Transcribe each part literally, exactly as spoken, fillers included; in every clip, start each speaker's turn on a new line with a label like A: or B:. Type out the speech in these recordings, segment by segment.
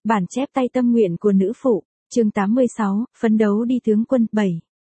A: Bản chép tay tâm nguyện của nữ phụ, chương tám mươi sáu, phấn đấu đi tướng quân, bảy.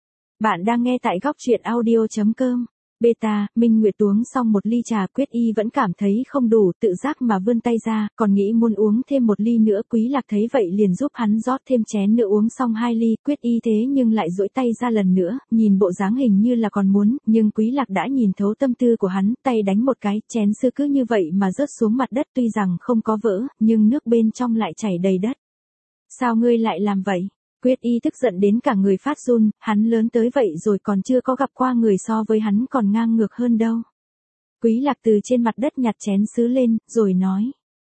A: Bạn đang nghe tại góc truyện audio.com. Beta, Minh Nguyệt uống xong một ly trà, Quyết Y vẫn cảm thấy không đủ, tự giác mà vươn tay ra, còn nghĩ muốn uống thêm một ly nữa. Quý Lạc thấy vậy liền giúp hắn rót thêm chén nữa, uống xong hai ly. Quyết Y thế nhưng lại duỗi tay ra lần nữa, nhìn bộ dáng hình như là còn muốn, nhưng Quý Lạc đã nhìn thấu tâm tư của hắn, tay đánh một cái, chén sứ cứ như vậy mà rớt xuống mặt đất, tuy rằng không có vỡ, nhưng nước bên trong lại chảy đầy đất. Sao ngươi lại làm vậy? Quyết Y tức giận đến cả người phát run, hắn lớn tới vậy rồi còn chưa có gặp qua người so với hắn còn ngang ngược hơn đâu. Quý Lạc từ trên mặt đất nhặt chén sứ lên, rồi nói.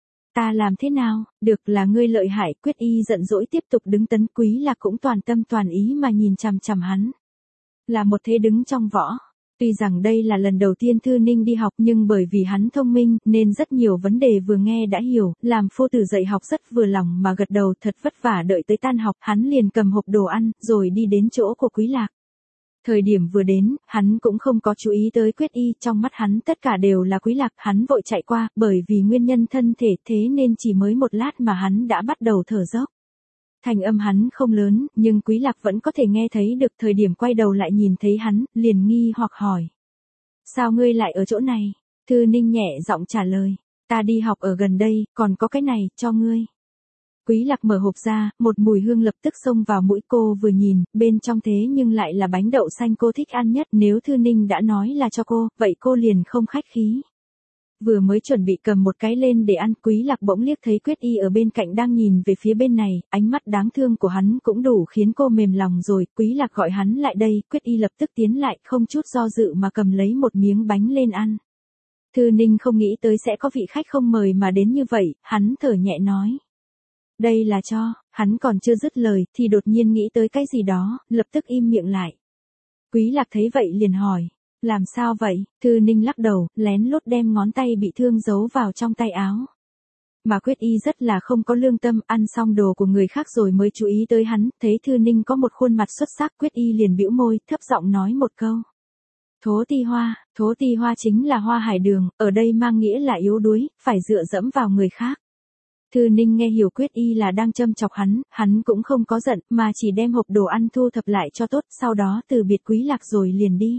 A: Ta làm thế nào, được là ngươi lợi hại. Quyết Y giận dỗi tiếp tục đứng tấn. Quý Lạc cũng toàn tâm toàn ý mà nhìn chằm chằm hắn. Là một thế đứng trong võ. Tuy rằng đây là lần đầu tiên Thư Ninh đi học, nhưng bởi vì hắn thông minh, nên rất nhiều vấn đề vừa nghe đã hiểu, làm phu tử dạy học rất vừa lòng mà gật đầu. Thật vất vả đợi tới tan học, hắn liền cầm hộp đồ ăn, rồi đi đến chỗ của Quý Lạc. Thời điểm vừa đến, hắn cũng không có chú ý tới Quyết Y, trong mắt hắn tất cả đều là Quý Lạc. Hắn vội chạy qua, bởi vì nguyên nhân thân thể, thế nên chỉ mới một lát mà hắn đã bắt đầu thở dốc. Thành âm hắn không lớn, nhưng Quý Lạc vẫn có thể nghe thấy được. Thời điểm quay đầu lại nhìn thấy hắn, liền nghi hoặc hỏi. Sao ngươi lại ở chỗ này? Thư Ninh nhẹ giọng trả lời. Ta đi học ở gần đây, còn có cái này, cho ngươi. Quý Lạc mở hộp ra, một mùi hương lập tức xông vào mũi. Cô vừa nhìn, bên trong thế nhưng lại là bánh đậu xanh cô thích ăn nhất. Nếu Thư Ninh đã nói là cho cô, vậy cô liền không khách khí. Vừa mới chuẩn bị cầm một cái lên để ăn, Quý Lạc bỗng liếc thấy Quyết Y ở bên cạnh đang nhìn về phía bên này, ánh mắt đáng thương của hắn cũng đủ khiến cô mềm lòng rồi. Quý Lạc gọi hắn lại đây, Quyết Y lập tức tiến lại, không chút do dự mà cầm lấy một miếng bánh lên ăn. Thư Ninh không nghĩ tới sẽ có vị khách không mời mà đến như vậy, hắn thở nhẹ nói. Đây là cho, hắn còn chưa dứt lời, thì đột nhiên nghĩ tới cái gì đó, lập tức im miệng lại. Quý Lạc thấy vậy liền hỏi. Làm sao vậy? Thư Ninh lắc đầu, lén lút đem ngón tay bị thương giấu vào trong tay áo. Mà Quyết Y rất là không có lương tâm, ăn xong đồ của người khác rồi mới chú ý tới hắn, thấy Thư Ninh có một khuôn mặt xuất sắc, Quyết Y liền bĩu môi, thấp giọng nói một câu. Thố ti hoa, thố ti hoa chính là hoa hải đường, ở đây mang nghĩa là yếu đuối, phải dựa dẫm vào người khác. Thư Ninh nghe hiểu Quyết Y là đang châm chọc hắn, hắn cũng không có giận, mà chỉ đem hộp đồ ăn thu thập lại cho tốt, sau đó từ biệt Quý Lạc rồi liền đi.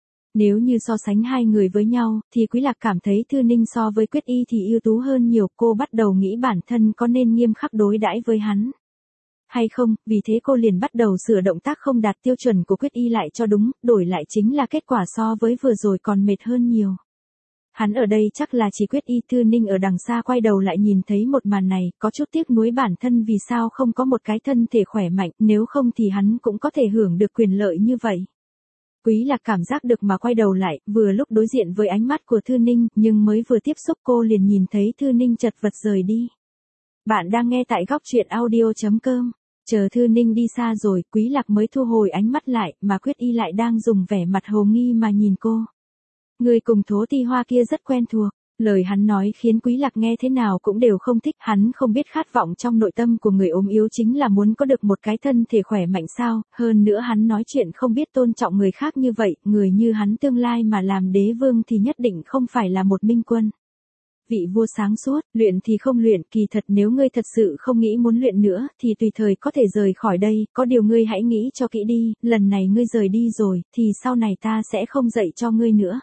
A: Nếu như so sánh hai người với nhau, thì Quý Lạc cảm thấy Thư Ninh so với Quyết Y thì ưu tú hơn nhiều. Cô bắt đầu nghĩ bản thân có nên nghiêm khắc đối đãi với hắn hay không, vì thế cô liền bắt đầu sửa động tác không đạt tiêu chuẩn của Quyết Y lại cho đúng, đổi lại chính là kết quả so với vừa rồi còn mệt hơn nhiều. Hắn ở đây chắc là chỉ Quyết Y. Thư Ninh ở đằng xa quay đầu lại nhìn thấy một màn này, có chút tiếc nuối bản thân vì sao không có một cái thân thể khỏe mạnh, nếu không thì hắn cũng có thể hưởng được quyền lợi như vậy. Quý Lạc cảm giác được mà quay đầu lại, vừa lúc đối diện với ánh mắt của Thư Ninh, nhưng mới vừa tiếp xúc cô liền nhìn thấy Thư Ninh chật vật rời đi. Bạn đang nghe tại góc truyện audio.com. Chờ Thư Ninh đi xa rồi, Quý Lạc mới thu hồi ánh mắt lại, mà Quyết Y lại đang dùng vẻ mặt hồ nghi mà nhìn cô. Người cùng thố ti hoa kia rất quen thuộc. Lời hắn nói khiến Quý Lạc nghe thế nào cũng đều không thích, hắn không biết khát vọng trong nội tâm của người ốm yếu chính là muốn có được một cái thân thể khỏe mạnh sao, hơn nữa hắn nói chuyện không biết tôn trọng người khác như vậy, người như hắn tương lai mà làm đế vương thì nhất định không phải là một minh quân. Vị vua sáng suốt, luyện thì không luyện, kỳ thật nếu ngươi thật sự không nghĩ muốn luyện nữa, thì tùy thời có thể rời khỏi đây, có điều ngươi hãy nghĩ cho kỹ đi, lần này ngươi rời đi rồi, thì sau này ta sẽ không dạy cho ngươi nữa.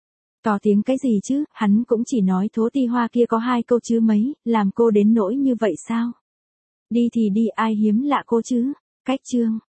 A: To tiếng cái gì chứ, hắn cũng chỉ nói thố ti hoa kia có hai câu chứ mấy, làm cô đến nỗi như vậy sao? Đi thì đi, ai hiếm lạ cô chứ? Cách chương.